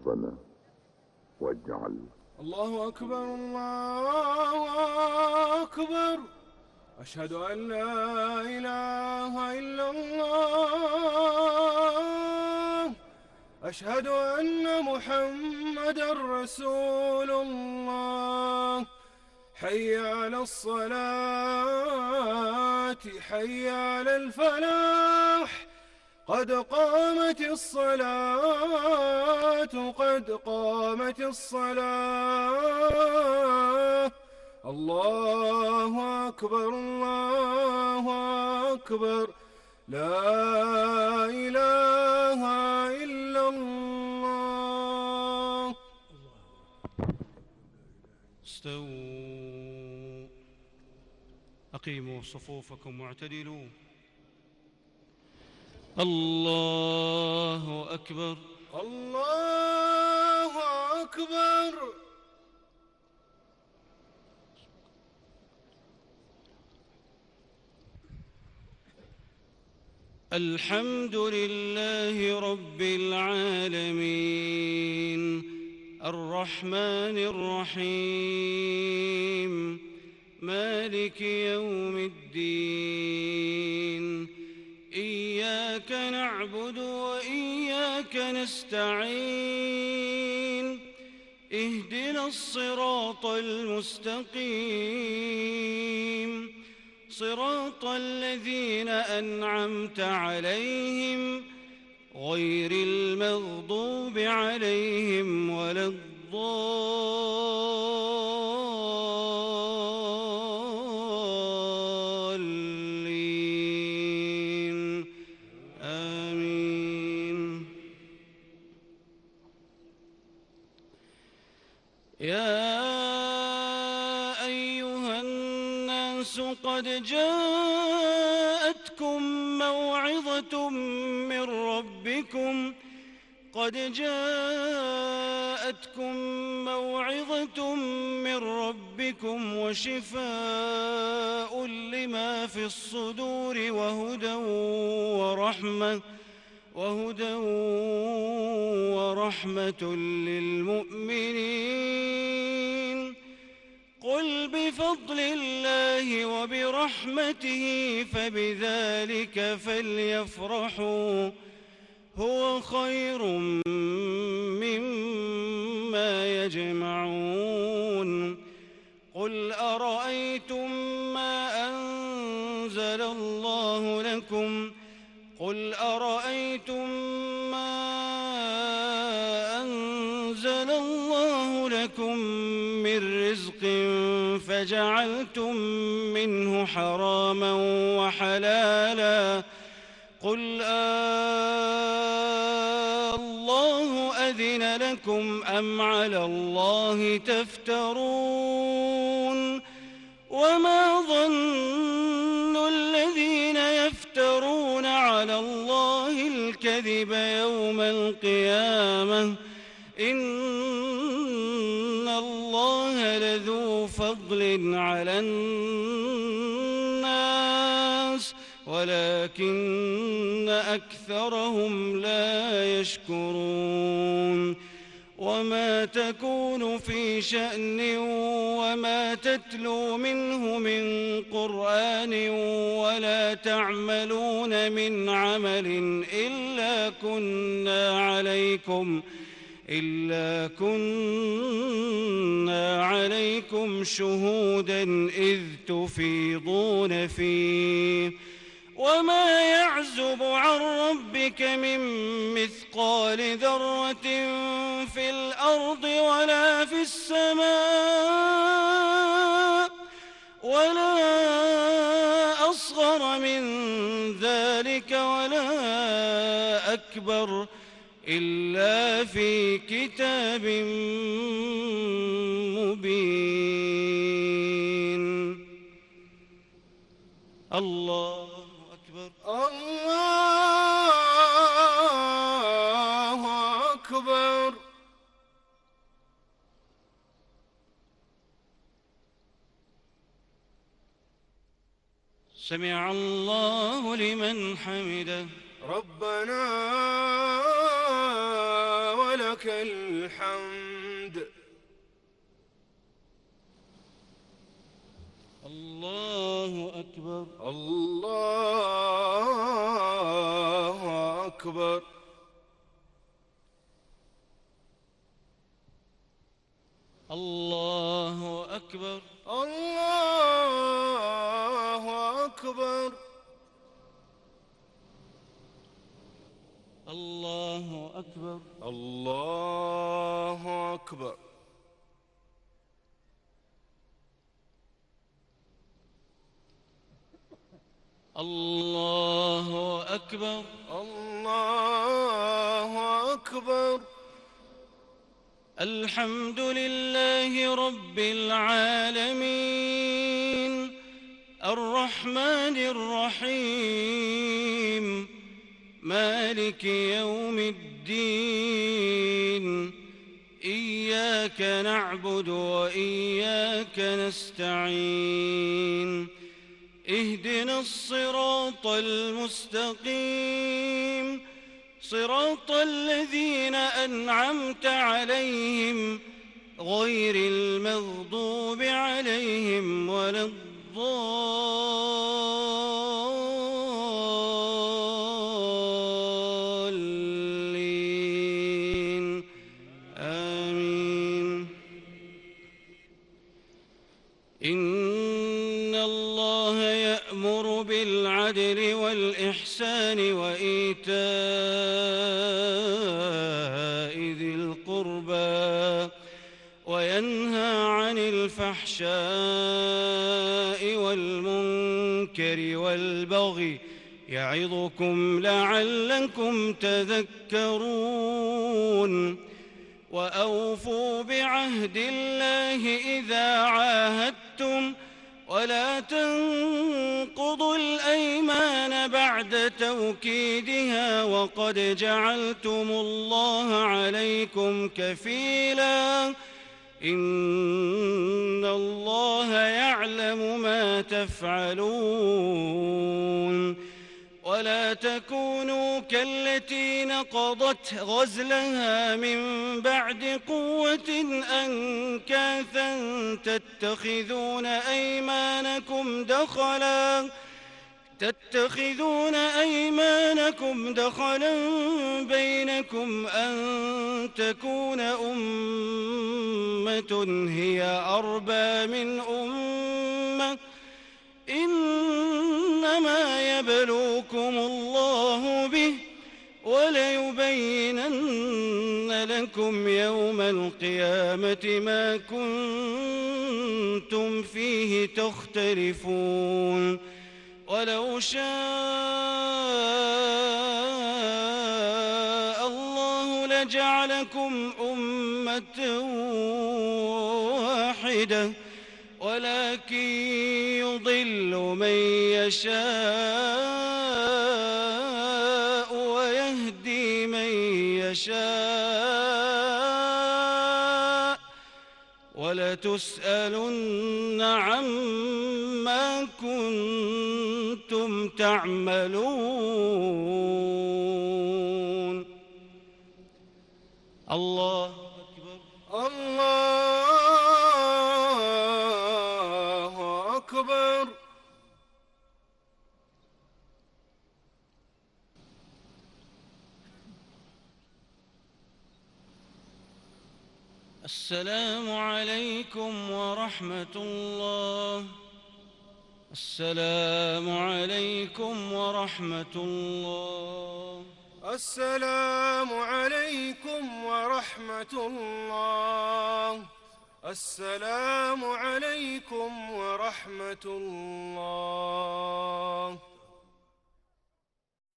ربنا واجعل. الله أكبر الله أكبر، أشهد أن لا إله إلا الله، أشهد أن محمدًا رسول الله. حي على الصلاة حي على الفلاح، قد قامت الصلاة قد قامت الصلاة. الله أكبر الله أكبر، لا إله إلا الله. استووا، أقيموا صفوفكم واعتدلوا. الله أكبر الله أكبر. الحمد لله رب العالمين، الرحمن الرحيم، مالك يوم الدين. إياك نعبد وإياك نستعين، اهدنا الصراط المستقيم، صراط الذين أنعمت عليهم غير المغضوب عليهم ولا الضالين، آمين. يا أيها الناس قد جاءتكم موعظة من ربكم وشفاء لما في الصدور وهدى ورحمة للمؤمنين. قل بفضل الله وبرحمته فبذلك فليفرحوا، هو خير مما يجمعون. قل أرأيتم ما أنزل الله لكم من رزق فجعلتم منه حراما وحلالا، قل الله أذن لكم أم على الله تفترون؟ وما ظن الذين يفترون على الله الكذب يوم القيامة، إن الله لذو فضل على الناس ولكن أكثرهم لا يشكرون. وما تكون في شأن وما تتلو منه من قرآن ولا تعملون من عمل إلا كنا عليكم شهودا إذ تفيضون فيه. وما يعزب عن ربك من مثقال ذرة في الأرض ولا في السماء ولا أصغر من ذلك ولا أكبر إلا في كتاب مبين. الله أكبر الله أكبر. سمع الله لمن حمده. ربنا ولك ولك الحمد. الله أكبر. الله أكبر. الله أكبر. الله أكبر. الله أكبر. الله أكبر. الله أكبر. الله أكبر. الحمد لله رب العالمين الرحمن الرحيم مالك يوم الدين إياك نعبد وإياك نستعين اهدنا الصراط المستقيم صراط الذين أنعمت عليهم غير المغضوب عليهم ولا الضالين آمين. إن الله يأمر بالعدل والإحسان وإيتاء ذي القربى وينهى عن الفحشاء والمنكر والبغي يعظكم لعلكم تذكرون. وأوفوا بعهد الله إذا عاهدتم ولا تنقضوا الأيمان بعد توكيدها وقد جعلتم الله عليكم كفيلا إن الله يعلم ما تفعلون. ولا تكونوا كالتي نقضت غزلها من بعد قوة أنكاثا تتخذون أيمانكم دخلا بينكم أن تكون أمة هي أربى من أمة إنما يبلوكم الله به وليبينن لكم يوم القيامة ما كنتم فيه تختلفون. ولو شاء الله لجعلكم أمة واحدة ولكن يضل من يشاء ويهدي من يشاء ولتسألن عما كنتم تعملون. الله أكبر. الله أكبر. السلام عليكم ورحمة الله. السلام عليكم ورحمة الله. السلام عليكم ورحمة الله. السلام عليكم ورحمة الله.